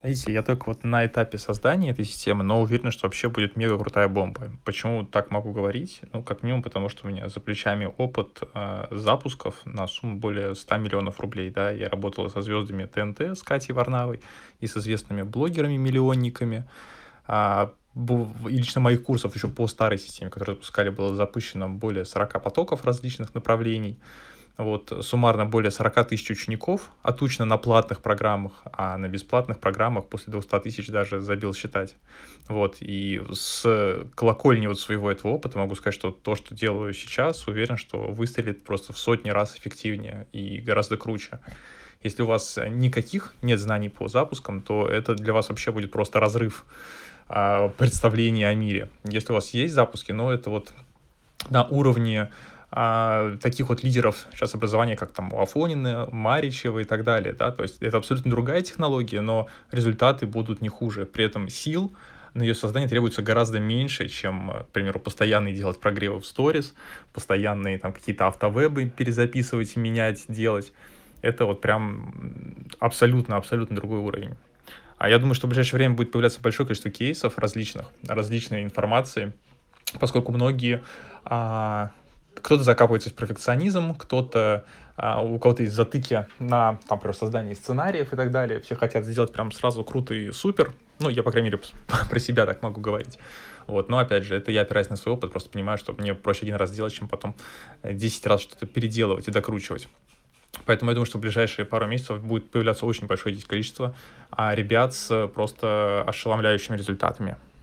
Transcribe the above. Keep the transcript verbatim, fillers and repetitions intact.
Знаете, я только вот на этапе создания этой системы, но уверен, что вообще будет мега крутая бомба. Почему так могу говорить? Ну, как минимум, потому что у меня за плечами опыт а, запусков на сумму более ста миллионов рублей. Да? Я работал со звездами Т Н Т, с Катей Варнавой и с известными блогерами-миллионниками. А, бу- и лично моих курсов еще по старой системе, которые запускали, было запущено более сорока потоков различных направлений. Вот, суммарно более сорока тысяч учеников, отучено на платных программах, а на бесплатных программах после двухсот тысяч даже забил считать. Вот, и с колокольни вот своего этого опыта могу сказать, что то, что делаю сейчас, уверен, что выстрелит просто в сотни раз эффективнее и гораздо круче. Если у вас никаких нет знаний по запускам, то это для вас вообще будет просто разрыв а, представления о мире. Если у вас есть запуски, но это вот на уровне а, таких вот лидеров сейчас образования, как там у Афонина, Маричева и так далее, да, то есть это абсолютно другая технология, но результаты будут не хуже. При этом сил на ее создание требуется гораздо меньше, чем, э, к примеру, постоянные делать прогревы в сторис, постоянные там какие-то автовебы перезаписывать, менять, делать. Это вот прям абсолютно-абсолютно другой уровень. А я думаю, что в ближайшее время будет появляться большое количество кейсов различных, различной информации, поскольку многие, а, кто-то закапывается в перфекционизм, кто-то, а, у кого-то есть затыки на, там, например, создание сценариев и так далее. Все хотят сделать прям сразу круто и супер. Ну, я, по крайней мере, про себя так могу говорить. Вот. Но, опять же, это я опираюсь на свой опыт, просто понимаю, что мне проще один раз сделать, чем потом э, десять раз что-то переделывать и докручивать. Поэтому я думаю, что в ближайшие пару месяцев будет появляться очень большое количество а, ребят с просто ошеломляющими результатами.